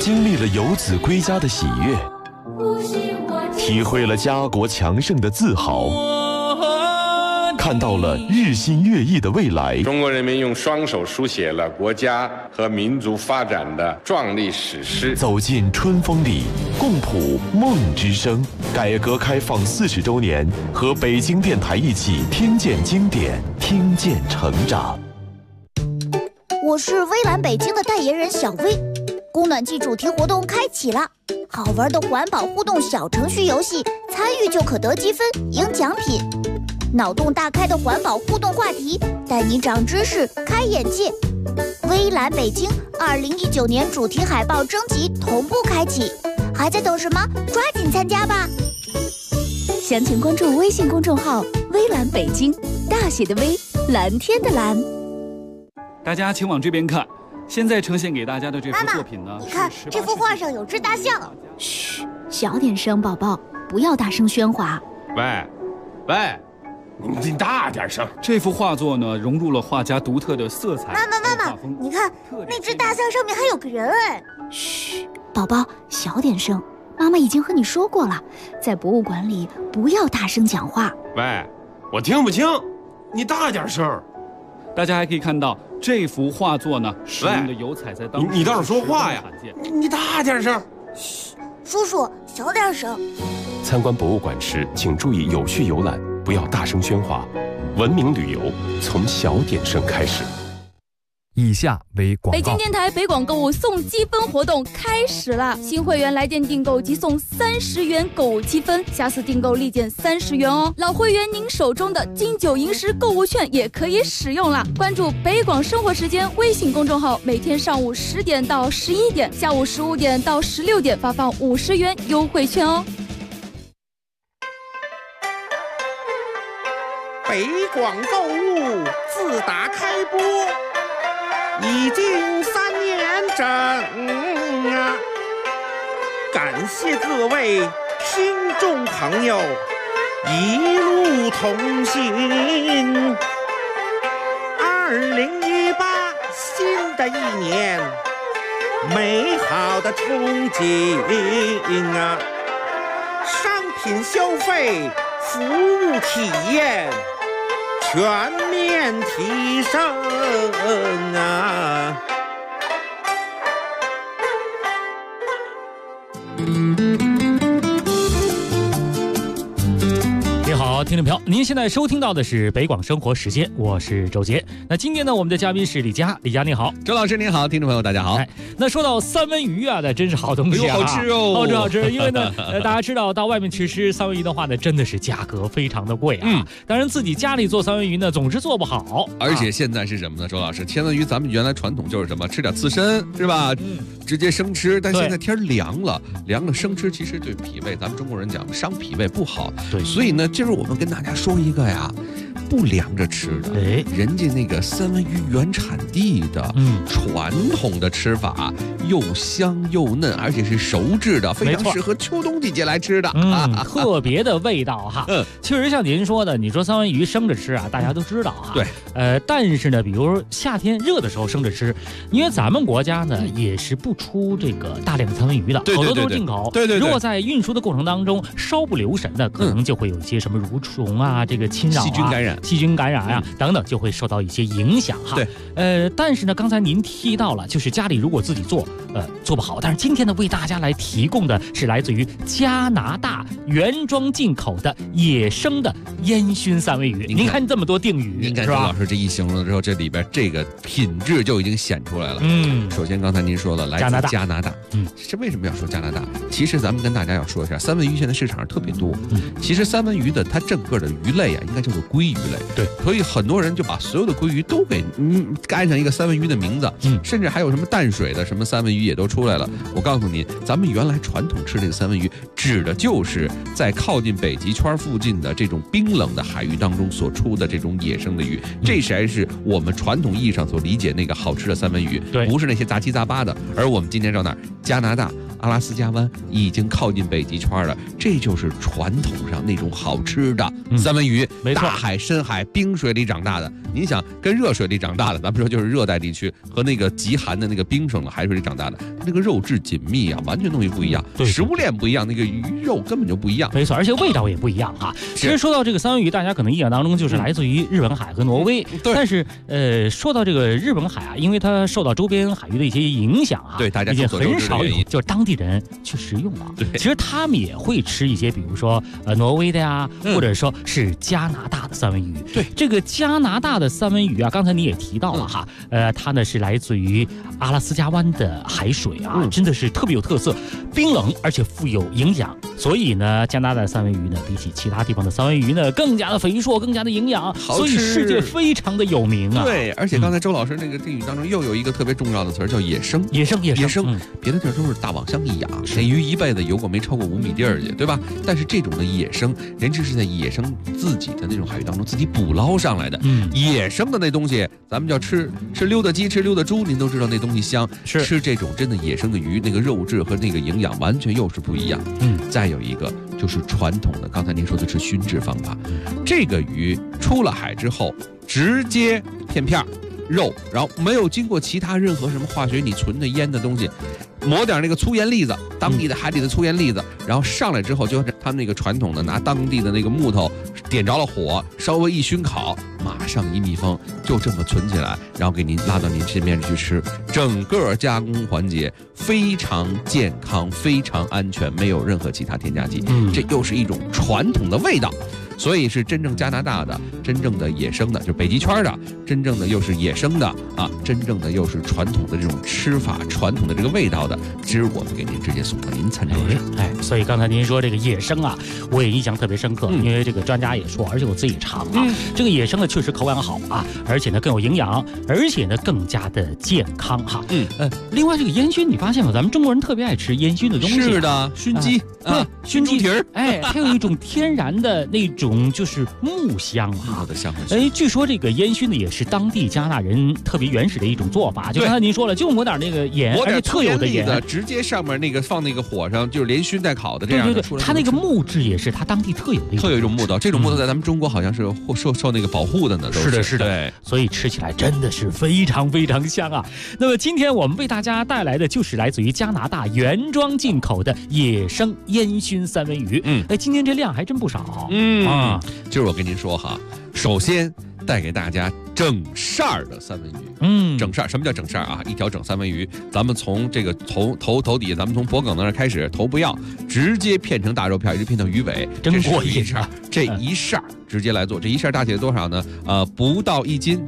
经历了游子归家的喜悦，体会了家国强盛的自豪，看到了日新月异的未来。 中国人民用双手书写了国家和民族发展的壮丽史诗。 走进春风里，共谱梦之声。改革开放40周年，和北京电台一起听见经典，听见成长。 我是微蓝北京的代言人小薇。供暖季主题活动开启了，好玩的环保互动小程序游戏，参与就可得积分赢奖品。脑洞大开的环保互动话题，带你长知识开眼界。微蓝北京2019年主题海报征集同步开启，还在等什么？抓紧参加吧！ 详情关注微信公众号微蓝北京，大写的微，蓝天的蓝。 大家请往这边看，现在呈现给大家的这幅作品呢， 你看这幅画上有只大象。 嘘，小点声，宝宝，不要大声喧哗。 喂，你大点声。 这幅画作呢，融入了画家独特的色彩。 妈妈，你看那只大象上面还有个人哎。 嘘，宝宝，小点声。妈妈已经和你说过了，在博物馆里不要大声讲话。 喂，我听不清，你大点声。 大家还可以看到这幅画作呢，使用的油彩在当时你倒是说话呀！你大点声。 嘘，叔叔小点声。 参观博物馆时，请注意有序游览，不要大声喧哗。文明旅游从小点声开始。 以下为广告。 北京电台北广购物送积分活动开始了，新会员来电订购即送30元购物积分，下次订购立减30元哦。老会员您手中的金九银十购物券也可以使用了。关注北广生活时间微信公众号，每天上午10点到11点，下午15点到16点发放50元优惠券哦。 北广购物自打开播已经3年整啊！感谢各位听众朋友一路同行。2018新的一年，美好的憧憬啊！商品消费、服务体验全面提升啊！ 您好，听众朋友，您现在收听到的是北广生活时间，我是周杰。那今天呢，我们的嘉宾是李佳，李佳你好， 周老师您好，听众朋友大家好。 那说到三文鱼啊，那真是好东西啊， 好吃哦， 好吃。因为呢，大家知道到外面去吃三文鱼的话呢，真的是价格非常的贵啊。当然自己家里做三文鱼呢，总是做不好。 而且现在是什么呢？周老师，三文鱼咱们原来传统就是什么，吃点刺身是吧？直接生吃。但现在天凉了生吃其实对脾胃，咱们中国人讲伤脾胃不好。 对， 所以呢，今儿我们跟大家说一个呀。不凉着吃的，人家那个三文鱼原产地的传统的吃法，又香又嫩，而且是熟制的，非常适合秋冬季节来吃的， 特别的味道哈。确实像您说的，你说三文鱼生着吃啊，大家都知道啊。 对， 但是呢，比如夏天热的时候生着吃，因为咱们国家呢也是不出这个大量的三文鱼的，好多都是进口。 对。 如果在运输的过程当中稍不留神的，可能就会有一些什么蠕虫啊，这个侵扰啊，细菌感染啊等等，就会受到一些影响哈。 对， 但是呢，刚才您提到了，就是家里如果自己做，做不好。但是今天呢，为大家来提供的是来自于加拿大原装进口的野生的烟熏三文鱼。您看这么多定语， 您看周老师这一形容之后，这里边这个品质就已经显出来了。首先刚才您说了，来自加拿大。这为什么要说加拿大？其实咱们跟大家要说一下，三文鱼现在市场上特别多。其实三文鱼的它整个的鱼类啊，应该叫做鲑鱼类。 对， 所以很多人就把所有的鲑鱼都给安上一个三文鱼的名字。甚至还有什么淡水的什么三文鱼也都出来了。我告诉您，咱们原来传统吃这个三文鱼，指的就是在靠近北极圈附近的这种冰冷的海域当中所出的这种野生的鱼。这才是我们传统意义上所理解那个好吃的三文鱼，不是那些杂七杂八的。而我们今天到哪儿？加拿大阿拉斯加湾已经靠近北极圈了，这就是传统上那种好吃的三文鱼， 没错， 大海、深海、冰水里长大的。您想跟热水里长大的，咱们说就是热带地区和那个极寒的那个冰省的海水里长大的，它那个肉质紧密啊，完全东西不一样，食物链不一样，那个鱼肉根本就不一样。 没错，而且味道也不一样哈。其实说到这个三文鱼，大家可能印象当中就是来自于日本海和挪威，但是说到这个日本海啊，因为它受到周边海域的一些影响啊， 对大家已经很少有就是当地人去食用了。其实他们也会吃一些，比如说挪威的呀，或者说是加拿大的三文鱼。 对， 这个加拿大的三文鱼啊，刚才你也提到了哈，它呢是来自于阿拉斯加湾的海水啊，真的是特别有特色，冰冷而且富有营养。所以呢，加拿大的三文鱼呢，比起其他地方的三文鱼呢，更加的肥硕，更加的营养，所以世界非常的有名啊。 对，而且刚才周老师那个定语当中又有一个特别重要的词儿叫野生， 野生， 别的地儿都是大网箱一养，那鱼一辈子游过没超过5米地儿去，对吧？但是这种的野生，人家是在野生自己的那种海域当中自己捕捞上来的，野生的那东西，咱们叫吃溜达鸡，吃溜达猪，您都知道那东西香，吃这种真的野生的鱼，那个肉质和那个营养完全又是不一样。再有一个就是传统的，刚才您说的是熏制方法，这个鱼出了海之后，直接片肉，然后没有经过其他任何什么化学你存的腌的东西，抹点那个粗盐粒子，当地的海里的粗盐粒子，然后上来之后，就他们那个传统的拿当地的那个木头点着了火，稍微一熏烤，马上一密封，就这么存起来，然后给您拉到您身边去吃，整个加工环节非常健康，非常安全，没有任何其他添加剂，这又是一种传统的味道。所以是真正加拿大的，真正的野生的，就是北极圈的，真正的又是野生的啊，真正的又是传统的这种吃法，传统的这个味道的，今儿我们给您直接送到您餐桌上。 所以刚才您说这个野生啊，我也印象特别深刻，因为这个专家也说，而且我自己尝啊，这个野生的确实口感好啊，而且呢更有营养，而且呢更加的健康哈。另外这个烟熏，你发现吗？咱们中国人特别爱吃烟熏的东西。 是的，熏鸡， 对，熏鸡蹄儿， 它有一种天然的那种就是木香啊， 的香味。 据说这个烟熏呢也是当地加拿大人特别原始的一种做法，就刚才您说了，就抹点那个盐，而且特有的盐， 直接上面那个放那个火上，就是连熏带烤的这样的。 对，它那个木质也是它当地特有的一种木头，这种木头在咱们中国好像是受那个保护的呢。 是的，对，所以吃起来真的是非常非常香啊。那么今天我们为大家带来的就是来自于加拿大原装进口的野生烟熏三文鱼。今天这量还真不少。 今儿我跟您说哈，首先带给大家整扇儿的三文鱼。整扇，什么叫整扇啊？一条整三文鱼，咱们从这个头底，咱们从脖梗那儿开始，头不要，直接片成大肉片，一直片到鱼尾， 真过瘾。 这一扇直接来做，这一扇大体多少呢？不到1斤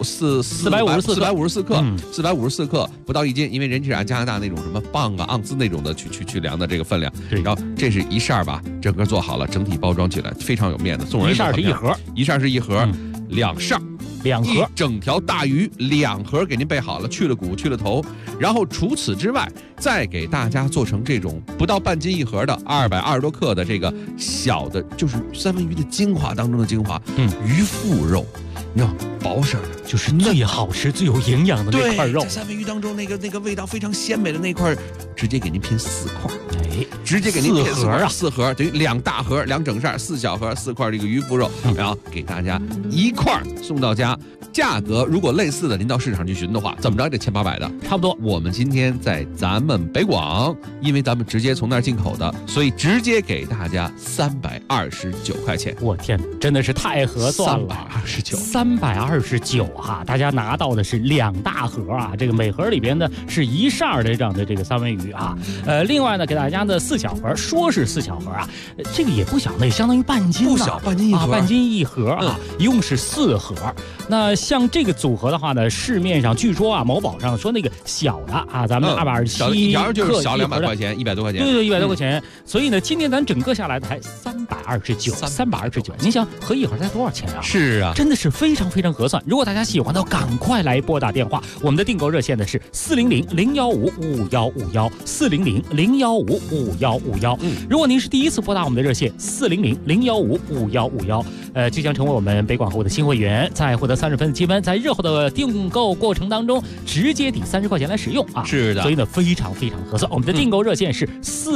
，454克，454克，不到1斤，因为人家是按加拿大那种什么磅啊、盎司那种的去量的这个分量。然后这是一扇吧，整个做好了，整体包装起来非常有面子，送人一扇是一盒 ，2扇。 2盒， 一整条大鱼2盒给您备好了，去了骨去了头，然后除此之外，再给大家做成这种不到半斤一盒的220多克的这个小的，就是三文鱼的精华当中的精华，鱼腹肉，你知道薄身的， 就是最好吃、最有营养的那块肉。 在三文鱼当中那个味道非常鲜美的那块，直接给您拼4块，直接给您拼4盒，等于2大盒2整扇，4小盒4块这个鱼腹肉，然后给大家1块送到家。价格如果类似的，您到市场去寻的话，怎么着也得700-800的， 差不多。 我们今天在咱们北广，因为咱们直接从那儿进口的，所以直接给大家329块钱。 我天，真的是太合算了，329哈！大家拿到的是2大盒啊，这个每盒里边呢是1扇的这样的这个三文鱼啊。另外呢，给大家的4小盒，说是4小盒啊，这个也不小，那也相当于半斤， 不小，半斤一盒， 半斤一盒啊，一共是4盒。那像这个组合的话呢，市面上据说啊，某宝上说那个小的啊，咱们227 一条就是小200块钱，100多块钱， 对，100多块钱。所以呢，今天咱整个下来才329。您想合一盒才多少钱啊？ 是啊， 真的是非非常非常合算。如果大家喜欢的，赶快来拨打电话，我们的订购热线呢是400-015-5151，400-015-5151。如果您是第一次拨打我们的热线400-015-5151，即将成为我们北广后的新会员，再获得30分的积分，在日后的订购过程当中直接抵30块钱来使用啊。 是的， 所以呢非常非常合算。我们的订购热线是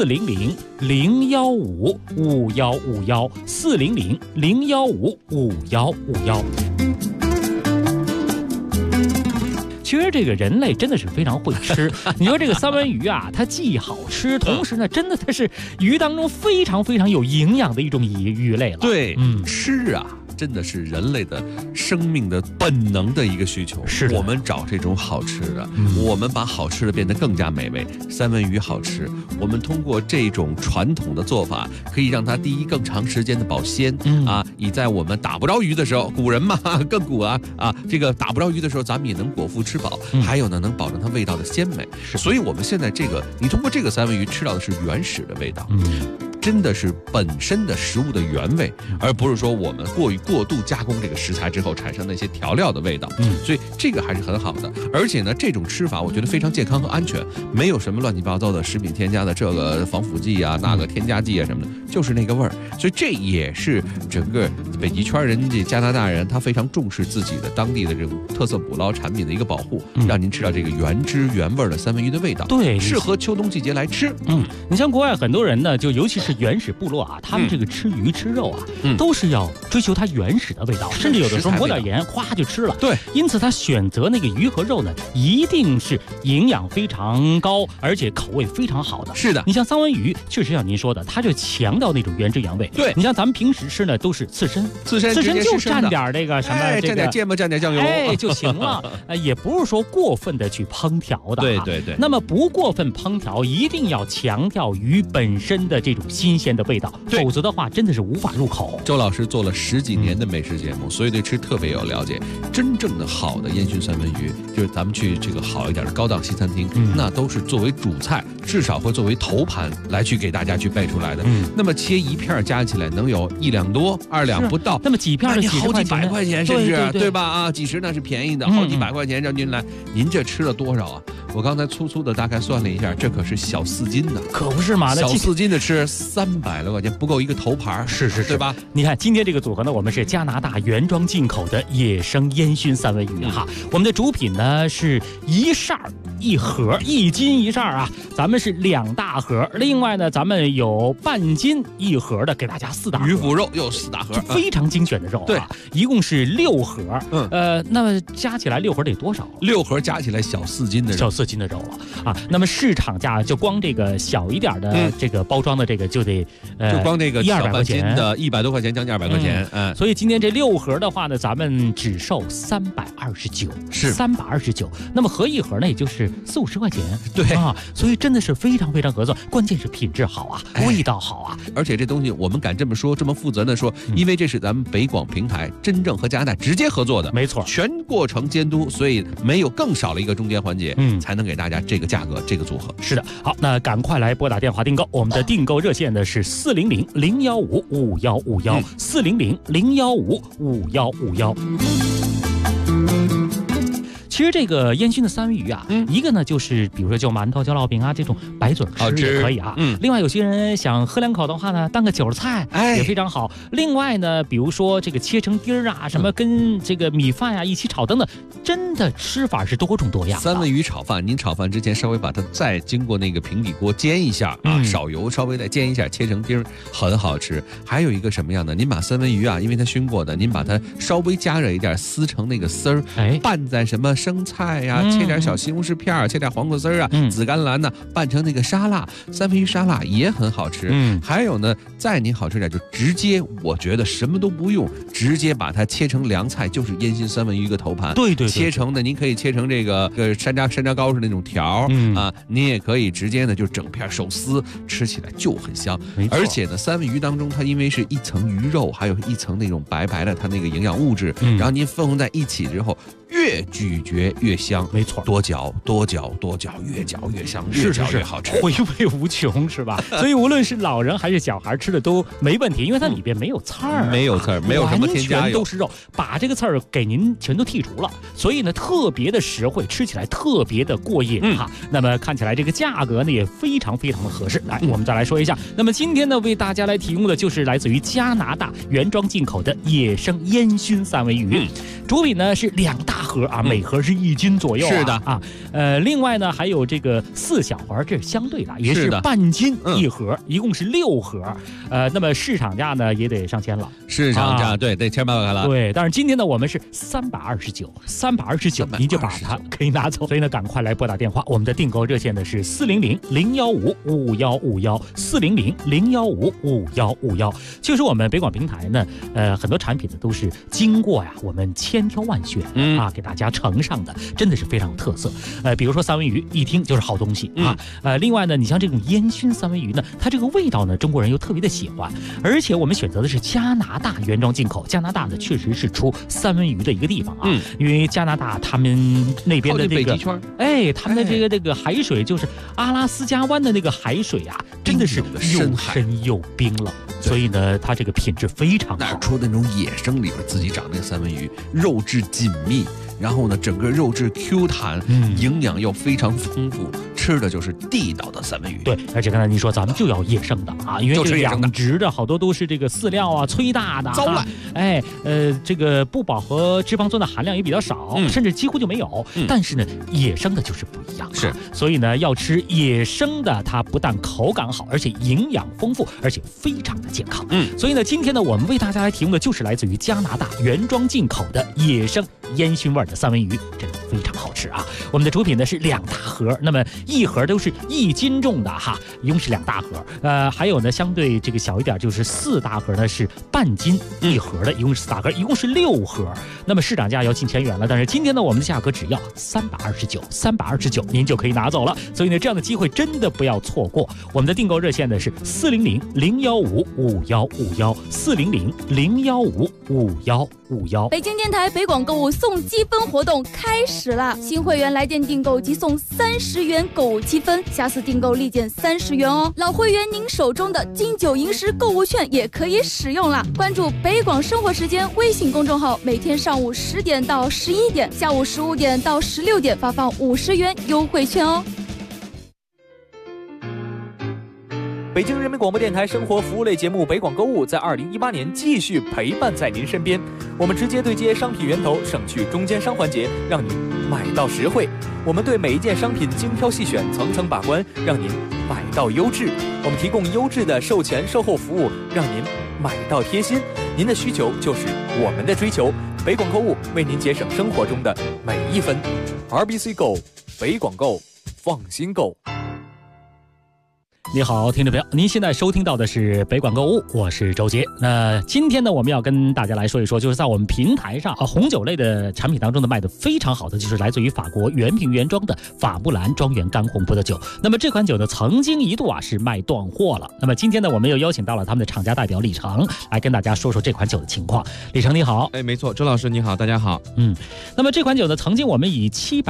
400-015-5151，400-015-5151。其实这个人类真的是非常会吃。你说这个三文鱼啊，它既好吃，同时呢，真的它是鱼当中非常非常有营养的一种鱼类了。 对，吃啊。真的是人类的生命的本能的一个需求。 是的， 我们找这种好吃的，我们把好吃的变得更加美味。三文鱼好吃，我们通过这种传统的做法，可以让它第一更长时间的保鲜以在我们打不着鱼的时候，古人嘛更古啊，这个打不着鱼的时候，咱们也能果腹吃饱。还有呢，能保证它味道的鲜美。所以我们现在这个，你通过这个三文鱼吃到的是原始的味道。真的是本身的食物的原味，而不是说我们过度加工这个食材之后产生那些调料的味道。所以这个还是很好的。而且呢，这种吃法我觉得非常健康和安全，没有什么乱七八糟的食品添加的这个防腐剂啊、那个添加剂啊什么的，就是那个味儿。所以这也是整个北极圈人家加拿大人他非常重视自己的当地的这种特色捕捞产品的一个保护，让您吃到这个原汁原味的三文鱼的味道。 对， 适合秋冬季节来吃。 你像国外很多人呢，就尤其是原始部落啊，他们这个吃鱼吃肉啊，都是要追求它原始的味道，甚至有的时候抹点盐，哗就吃了。 对， 因此他选择那个鱼和肉呢，一定是营养非常高，而且口味非常好的。 是的， 你像三文鱼，确实像您说的，它就强调那种原汁原味。 对， 你像咱们平时吃呢，都是刺身就蘸点这个什么， 蘸点芥末，蘸点酱油， 就行了。也不是说过分的去烹调的。 对。 那么不过分烹调，一定要强调鱼本身的这种新鲜的味道，否则的话真的是无法入口。 周老师做了10几年的美食节目，所以对吃特别有了解。真正的好的烟熏三文鱼，就是咱们去这个好一点的高档西餐厅，那都是作为主菜，至少会作为头盘来去给大家去备出来的。那么切一片加起来能有1两多，2两不到， 那么几片你好几百块钱，甚至对吧？几十那是便宜的，好几百块钱让您来，您这吃了多少啊？我刚才粗粗的大概算了一下，这可是小4斤的， 可不是嘛？ 小4斤的吃300多块钱，不够一个头盘， 是， 对吧？ 你看今天这个组合呢，我们是加拿大原装进口的野生烟熏三文鱼哈。我们的主品呢是1扇1盒，1斤1扇啊，咱们是2大盒。另外呢，咱们有半斤1盒的，给大家4大盒。 鱼腹肉又4大盒， 非常精选的肉啊。对，一共是6盒。那么加起来6盒得多少 ？6盒加起来小4斤的肉。 小4斤的肉了啊！那么市场价就光这个小一点的这个包装的这个就得就光这个 100-200块钱的100多块钱，将近200块钱。 所以今天这6盒的话呢，咱们只售329， 是 329。那么合1盒呢，也就是40-50块钱。 对啊，所以真的是非常非常合算，关键是品质好啊，味道好啊。 而且这东西我们敢这么说，这么负责的说，因为这是咱们北广平台真正和加拿大直接合作的， 没错， 全过程监督，所以没有更少了一个中间环节，才能给大家这个价格，这个组合。 是的，好，那赶快来拨打电话订购，我们的订购热线呢是400-015-5151，400-015-5151。其实这个烟熏的三文鱼啊，一个呢就是比如说就馒头、焦烙饼啊这种白嘴吃也可以啊。另外有些人想喝2口的话呢，当个韭菜也非常好。另外呢，比如说这个切成丁儿啊，什么跟这个米饭啊一起炒等等，真的吃法是多种多样。 三文鱼炒饭，您炒饭之前稍微把它再经过那个平底锅煎一下啊，少油稍微再煎一下，切成丁儿，很好吃。还有一个什么样的？您把三文鱼啊，因为它熏过的，您把它稍微加热一点，撕成那个丝儿，拌在什么生菜呀，切点小西红柿片，切点黄瓜丝啊，紫甘蓝呢，拌成那个沙拉，三文鱼沙拉也很好吃。还有呢，再您好吃点，就直接我觉得什么都不用，直接把它切成凉菜，就是烟熏三文鱼一个头盘。 对， 切成的您可以切成这个山楂糕是那种条啊，您也可以直接呢就整片手撕，吃起来就很香。而且呢，三文鱼当中它因为是一层鱼肉，还有一层那种白白的它那个营养物质，然后您混合在一起之后， 越咀嚼越香， 没错， 多嚼多嚼多嚼，越嚼越香，越嚼越好吃， 回味无穷，是吧？所以无论是老人还是小孩吃的都没问题，因为它里边没有刺儿， 没有刺儿，没有什么添加， 完全都是肉，把这个刺儿给您全都剔除了，所以呢特别的实惠，吃起来特别的过瘾哈。那么看起来这个价格呢也非常非常的合适。来，我们再来说一下，那么今天呢为大家来提供的就是来自于加拿大原装进口的野生烟熏三文鱼，主品呢是2大盒啊，每盒是1斤左右， 是的啊，另外呢还有这个4小盒，这是相对的，也是半斤1盒，一共是6盒，那么市场价呢也得上千了， 市场价对得千八百了， 对，但是今天呢我们是329，您就把它可以拿走，所以呢赶快来拨打电话，我们的订购热线呢是400-015-5151，400-015-5151。其实我们北广平台呢，很多产品呢都是经过我们千挑万选啊，给大家呈上的，真的是非常有特色。比如说三文鱼，一听就是好东西啊。另外呢，你像这种烟熏三文鱼呢，它这个味道呢，中国人又特别的喜欢，而且我们选择的是加拿大原装进口。加拿大呢，确实是出三文鱼的一个地方啊，因为加拿大他们那边的这个，他们的这个海水就是阿拉斯加湾的那个海水啊，真的是又深又冰冷，所以呢，它这个品质非常好。 哪出那种野生里边自己长那个三文鱼，肉质紧密，然后呢，整个肉质 Q 弹，营养又非常丰富，吃的就是地道的三文鱼。 对，而且刚才您说咱们就要野生的啊，因为这个养殖的好多都是这个饲料啊催大的， 糟了。 这个不饱和脂肪酸的含量也比较少，甚至几乎就没有。但是呢，野生的就是不一样， 是。 所以呢，要吃野生的，它不但口感好，而且营养丰富，而且非常的健康。所以呢，今天呢，我们为大家来提供的就是来自于加拿大原装进口的野生烟熏味的三文鱼，真的非常好吃啊！我们的主品呢是2大盒，那么1盒都是1斤重的哈，一共是2大盒。还有呢，相对这个小一点，就是4大盒呢是半斤1盒的，一共是4大盒，一共是6盒。那么市场价要近1000元了，但是今天呢，我们的价格只要329，您就可以拿走了。所以呢，这样的机会真的不要错过。我们的订购热线呢是400-015-5151，400-015-5151。 北京电台北广购物送积分活动开始了，新会员来电订购即送30元购物积分，下次订购立减30元哦。老会员您手中的金9银10购物券也可以使用了。关注北广生活时间微信公众号，每天上午10点到11点，下午15点到16点发放50元优惠券哦。 北京人民广播电台生活服务类节目北广购物在2018年继续陪伴在您身边，我们直接对接商品源头，省去中间商环节，让您买到实惠。我们对每一件商品精挑细选，层层把关，让您买到优质。我们提供优质的售前售后服务，让您买到贴心。您的需求就是我们的追求，北广购物为您节省生活中的每一分。RBC Go， 北广购，放心购。 你好，听众朋友，您现在收听到的是北广购物，我是周杰。那今天呢，我们要跟大家来说一说，就是在我们平台上红酒类的产品当中呢，卖的非常好的就是来自于法国原瓶原装的法布兰庄园干红葡萄酒。那么这款酒呢，曾经一度是卖断货了。那么今天呢，我们又邀请到了他们的厂家代表李成来跟大家说说这款酒的情况。李成你好。 没错，周老师你好，大家好。 那么这款酒呢，曾经我们以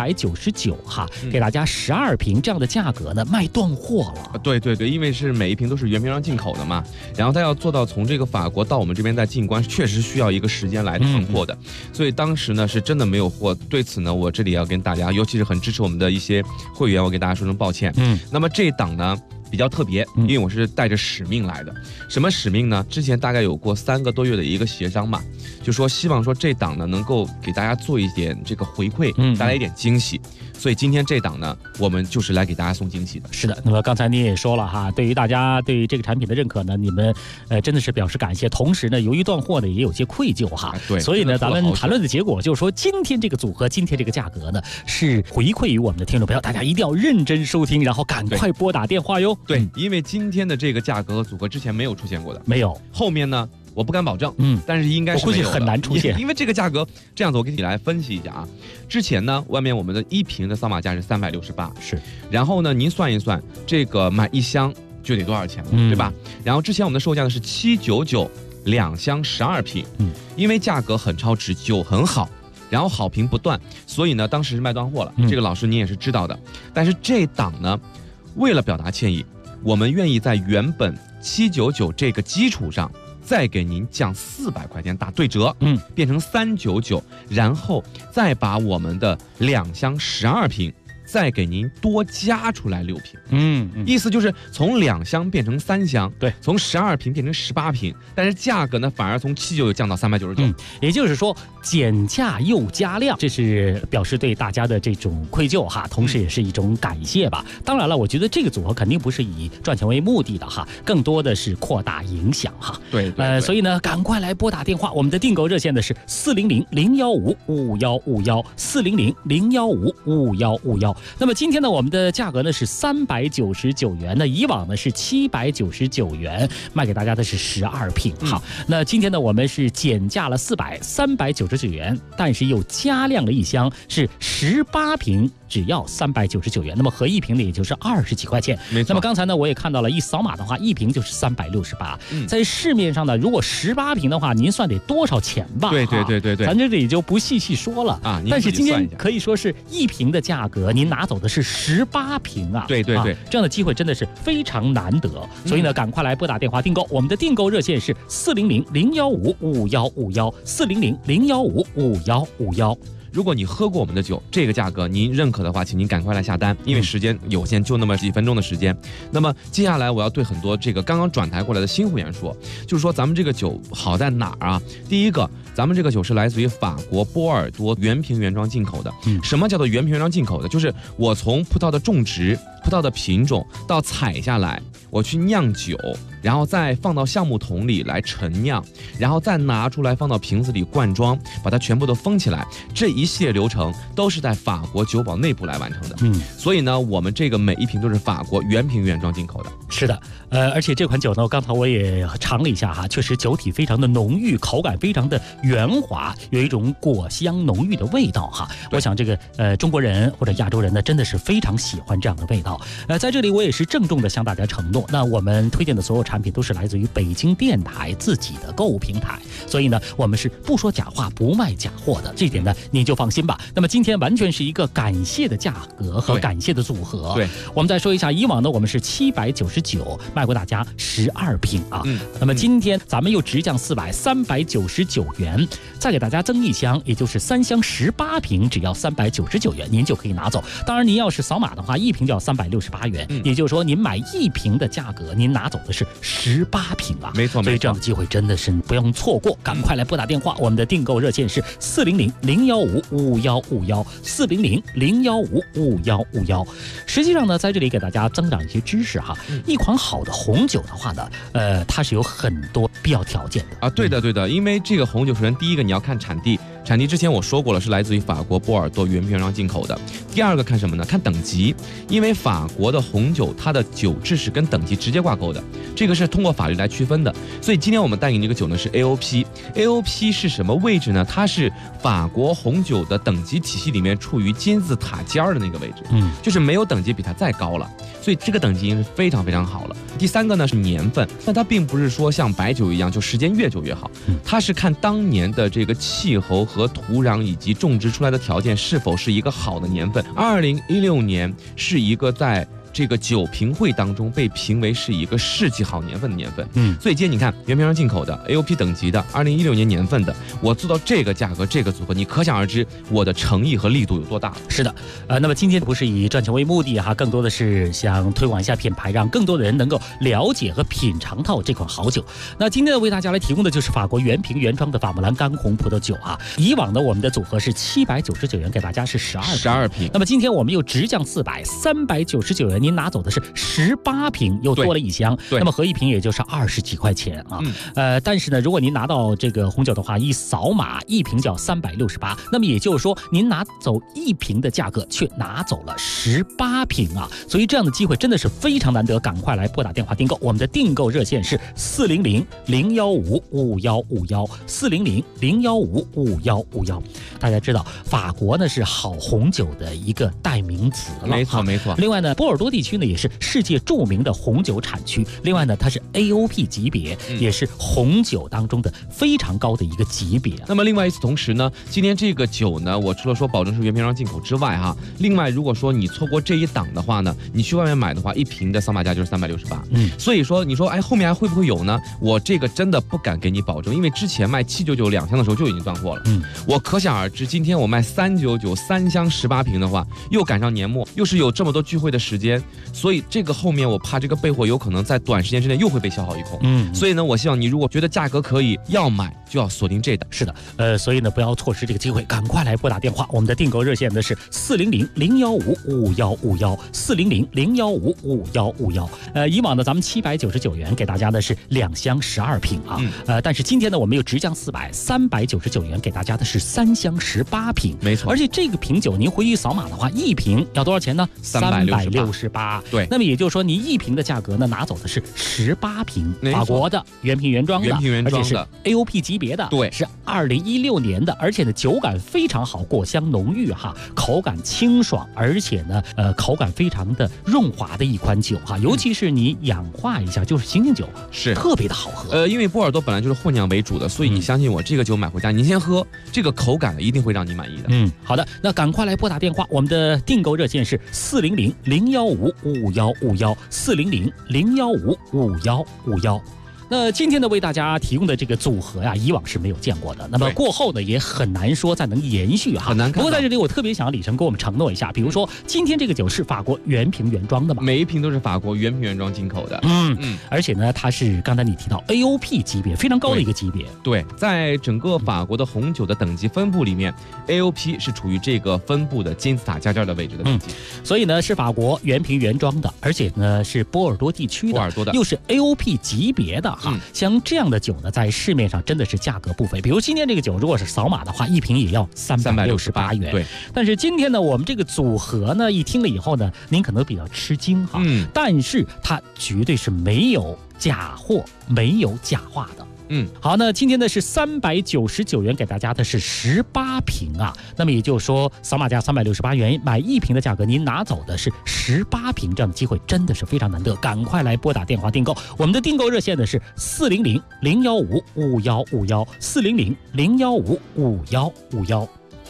799给大家12瓶这样的价格呢卖断货了。 对，因为是每一瓶都是原瓶装进口的嘛，然后它要做到从这个法国到我们这边再进关，确实需要一个时间来囤货的，所以当时呢是真的没有货。对此呢，我这里要跟大家，尤其是很支持我们的一些会员，我给大家说声抱歉。那么这档呢比较特别，因为我是带着使命来的。什么使命呢？之前大概有过3个多月的一个协商嘛，就说希望说这档呢能够给大家做一点这个回馈，带来一点惊喜。所以今天这档呢，我们就是来给大家送惊喜的。 是的，那么刚才你也说了哈，对于大家对于这个产品的认可呢，你们真的是表示感谢。同时呢，由于断货呢，也有些愧疚哈。 对， 所以呢，咱们谈论的结果就是说，今天这个组合，今天这个价格呢，是回馈于我们的听众朋友，大家一定要认真收听，然后赶快拨打电话哟。 对，因为今天的这个价格和组合之前没有出现过的， 没有。 后面呢？我不敢保证，但是应该是我估计很难出现， 因为这个价格这样子，我给你来分析一下啊。之前呢，外面我们的1瓶的扫码价是368， 是， 然后呢，您算一算，这个买1箱就得多少钱了，对吧？然后之前我们的售价呢是799，2箱12瓶，因为价格很超值，酒很好。 然后好评不断，所以呢，当时是卖断货了。这个老师您也是知道的。但是这档呢，为了表达歉意，我们愿意在原本799这个基础上，再给您降400块钱打对折，变成399，然后再把我们的2箱12瓶。再给您多加出来6瓶，意思就是从2箱变成3箱， 对， 从12瓶变成18瓶，但是价格呢反而从799降到399， 也就是说减价又加量，这是表示对大家的这种愧疚哈，同时也是一种感谢吧。当然了，我觉得这个组合肯定不是以赚钱为目的的哈，更多的是扩大影响哈。 对， 所以呢，赶快来拨打电话，我们的订购热线的是400-015-5151，400-015-5151。那么今天呢，我们的价格呢是399元，那以往呢是799元，卖给大家的是12瓶。好，那今天呢我们是减价了399元，但是又加量了1箱，是18瓶。只要399元，那么合1瓶呢，也就是20几块钱。 没错。 那么刚才呢，我也看到了，一扫码的话，1瓶就是368。在市面上呢，如果18瓶的话，您算得多少钱吧？ 对， 咱这里就不细说了啊。 但是今天可以说是1瓶的价格，您拿走的是18瓶啊。 对， 这样的机会真的是非常难得。所以呢，赶快来拨打电话订购，我们的订购热线是400-015-5151，400-015-5151。 如果你喝过我们的酒，这个价格您认可的话，请您赶快来下单，因为时间有限，就那么几分钟的时间。那么接下来我要对很多这个刚刚转台过来的新会员说，就是说咱们这个酒好在哪儿啊？第一个，咱们这个酒是来自于法国波尔多原瓶原装进口的。什么叫做原瓶原装进口的？就是我从葡萄的种植、葡萄的品种到采下来，我去酿酒，然后再放到橡木桶里来陈酿，然后再拿出来放到瓶子里灌装，把它全部都封起来。这一系列流程都是在法国酒保内部来完成的。所以呢，我们这个每1瓶都是法国原瓶原装进口的。 是的，而且这款酒呢，刚才我也尝了一下哈，确实酒体非常的浓郁，口感非常的圆滑，有一种果香浓郁的味道哈。我想这个中国人或者亚洲人呢，真的是非常喜欢这样的味道。在这里我也是郑重的向大家承诺，那我们推荐的所有产品都是来自于北京电台自己的购物平台，所以呢，我们是不说假话，不卖假货的，这一点呢，您就放心吧。那么今天完全是一个感谢的价格和感谢的组合。 对， 我们再说一下，以往呢我们是799卖过大家12瓶啊。那么今天咱们又直降399元，再给大家增1箱，也就是3箱18瓶，只要399元，您就可以拿走。当然，您要是扫码的话，1瓶就要368元，也就是说您买1瓶的价格，您拿走的是18瓶啊。 没错， 所以这样的机会真的是不用错过，赶快来拨打电话，我们的订购热线是400-015-5151，400-015-5151。实际上呢，在这里给大家增长一些知识哈。一款好的红酒的话呢，它是有很多必要条件的啊。对的，因为这个红酒，首先第一个你要看产地。产地之前我说过了，是来自于法国波尔多原瓶原装进口的。第二个看什么呢？看等级，因为法国的红酒它的酒质是跟等级直接挂钩的，这个是通过法律来区分的。所以今天我们带给你这个酒呢是 AOP。AOP 是什么位置呢？它是法国红酒的等级体系里面处于金字塔尖的那个位置，就是没有等级比它再高了，所以这个等级已经是非常非常好了。第三个呢是年份，但它并不是说像白酒一样就时间越久越好，它是看当年的这个气候和土壤以及种植出来的条件是否是一个好的年份。2016年是一个在这个酒评会当中被评为是一个世纪好年份的年份。所以今天你看原瓶装进口的 AOP 等级的2016年年份的，我做到这个价格这个组合，你可想而知我的诚意和力度有多大。 是的，那么今天不是以赚钱为目的哈，更多的是想推广一下品牌，让更多的人能够了解和品尝到这款好酒。那今天呢，为大家来提供的就是法国原瓶原装的法穆兰干红葡萄酒啊。以往呢，我们的组合是799元，给大家是12瓶。那么今天我们又直降399元。您拿走的是18瓶，又多了1箱，那么合1瓶也就是20几块钱啊。但是呢，如果您拿到这个红酒的话，一扫码1瓶就要368，那么也就是说您拿走1瓶的价格，却拿走了18瓶啊。所以这样的机会真的是非常难得，赶快来拨打电话订购，我们的订购热线是400-015-5151，400-015-5151。大家知道法国呢是好红酒的一个代名词了， 没错。 另外呢，波尔多地区呢也是世界著名的红酒产区，另外呢它是 AOP 级别，也是红酒当中的非常高的一个级别。 那么另外与此同时呢，今天这个酒呢，我除了说保证是原瓶装进口之外哈，另外如果说你错过这一档的话呢，你去外面买的话，一瓶的扫码价就是368。所以说你说哎后面还会不会有呢？我这个真的不敢给你保证，因为之前卖7992箱的时候就已经断货了。我可想而知，今天我卖399 3箱18瓶的话，又赶上年末，又是有这么多聚会的时间，所以这个后面我怕这个备货有可能在短时间之内又会被消耗一空。所以呢，我希望你如果觉得价格可以要买，就要锁定这档。 是的，所以呢不要错失这个机会，赶快来拨打电话。我们的订购热线呢是400-015-5151，400-015-5151。以往呢咱们799元给大家的是2箱12瓶啊，但是今天呢我们又直降400，399元给大家的是3箱18瓶， 没错。 而且这个瓶酒您回去扫码的话，一瓶要多少钱呢？368。 对， 那么也就是说你一瓶的价格呢拿走的是18瓶法国的原瓶原装的，而且是 AOP 级别的， 对， 是2016年的，而且呢酒感非常好，果香浓郁哈，口感清爽，而且呢口感非常的润滑的一款酒哈，尤其是你氧化一下，就是醒醒酒， 是特别的好喝。 因为波尔多本来就是混酿为主的，所以你相信我，这个酒买回家您先喝，这个口感一定会让你满意的。 好的，那赶快来拨打电话，我们的订购热线是400-015-5151，400-015-5151。那今天呢为大家提供的这个组合呀，以往是没有见过的，那么过后呢也很难说再能延续哈， 很难看。 不过在这里我特别想李晨给我们承诺一下，比如说今天这个酒是法国原瓶原装的嘛， 每一瓶都是法国原瓶原装进口的， 而且呢它是刚才你提到 AOP 级别，非常高的一个级别。 对，在整个法国的红酒的等级分布里面，AOP 是处于这个分布的金字塔尖尖的位置的等级， 所以呢是法国原瓶原装的，而且呢是波尔多地区的，又是 AOP 级别的。像这样的酒呢，在市面上真的是价格不菲。比如今天这个酒，如果是扫码的话，一瓶也要368元。 对， 但是今天呢，我们这个组合呢，一听了以后呢，您可能比较吃惊哈。但是它绝对是没有假货，没有假话的。好，那今天呢是399元给大家的是18瓶啊，那么也就是说扫码价368元买一瓶的价格，您拿走的是18瓶，这样的机会真的是非常难得，赶快来拨打电话订购。我们的订购热线呢是400-015-5151，400-015-5151。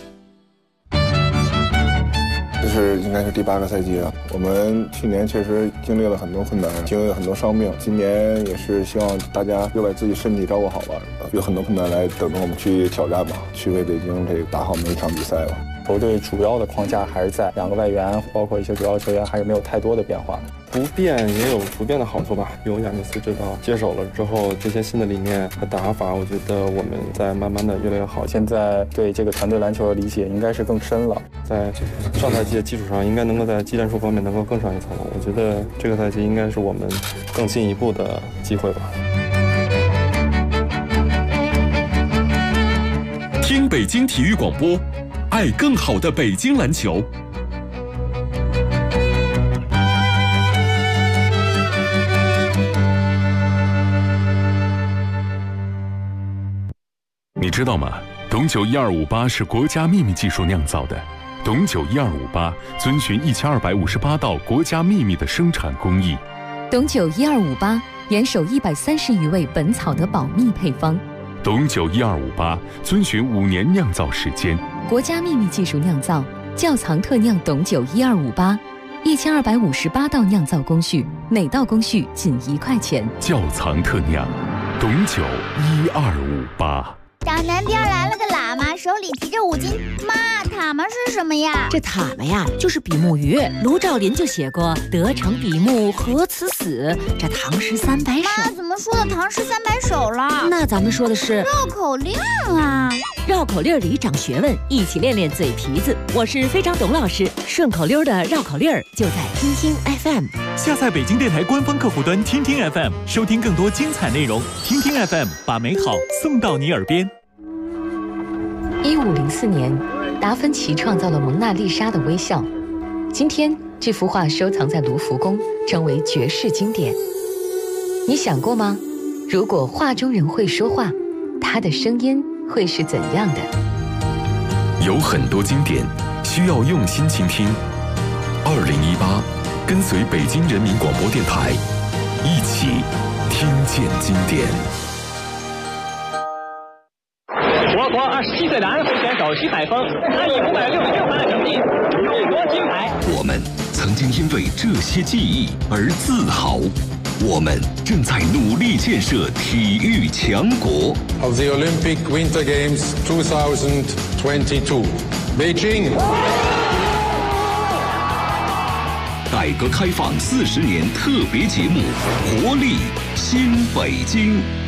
这是应该是第8个赛季了。我们去年确实经历了很多困难，经历了很多伤病。今年也是希望大家又把自己身体照顾好吧，有很多困难来等着我们去挑战吧，去为北京这个打好每一场比赛吧。 球队主要的框架还是在2个外援，包括一些主要球员还是没有太多的变化。 不变也有不变的好处吧。有亚尼斯指导接手了之后，这些新的理念和打法，我觉得我们在慢慢的越来越好。 现在对这个团队篮球的理解应该是更深了， 在上赛季的基础上，应该能够在技战术方面能够更上一层楼。我觉得这个赛季应该是我们更进一步的机会吧。 听北京体育广播，爱更好的北京篮球。你知道吗？董酒1258是国家秘密技术酿造的。董酒1258遵循1258道国家秘密的生产工艺。 董酒1258严守130余味本草的保密配方。 董酒1258遵循5年酿造时间， 国家秘密技术酿造，窖藏特酿董酒1258，1258道酿造工序，每道工序仅1块钱。 窖藏特酿，董酒1258。 小南边来了个喇嘛，手里提着5斤。妈，塔嘛是什么呀？ 这塔嘛呀，就是比目鱼。卢照邻就写过“得成比目，何辞死”。这唐诗300首。 妈，怎么说的唐诗300首了？ 那咱们说的是绕口令啊！ 绕口令里长学问，一起练练嘴皮子。我是非常董老师，顺口溜的绕口令就在听听 FM。 下载北京电台官方客户端听听 FM， 收听更多精彩内容。听听 FM， 把美好送到你耳边。 1504年，达芬奇创造了蒙娜丽莎的微笑。今天，这幅画收藏在卢浮宫，成为绝世经典。你想过吗？如果画中人会说话，他的声音会是怎样的？ 有很多经典需要用心倾听。2018 跟随北京人民广播电台，一起听见经典。 我国27岁的安徽选手徐海峰，他以566分的成绩荣夺金牌。 我们曾经因为这些记忆而自豪，我们正在努力建设体育强国。 Of the Olympic Winter Games 2022, Beijing。 改革开放40年特别节目《活力新北京》。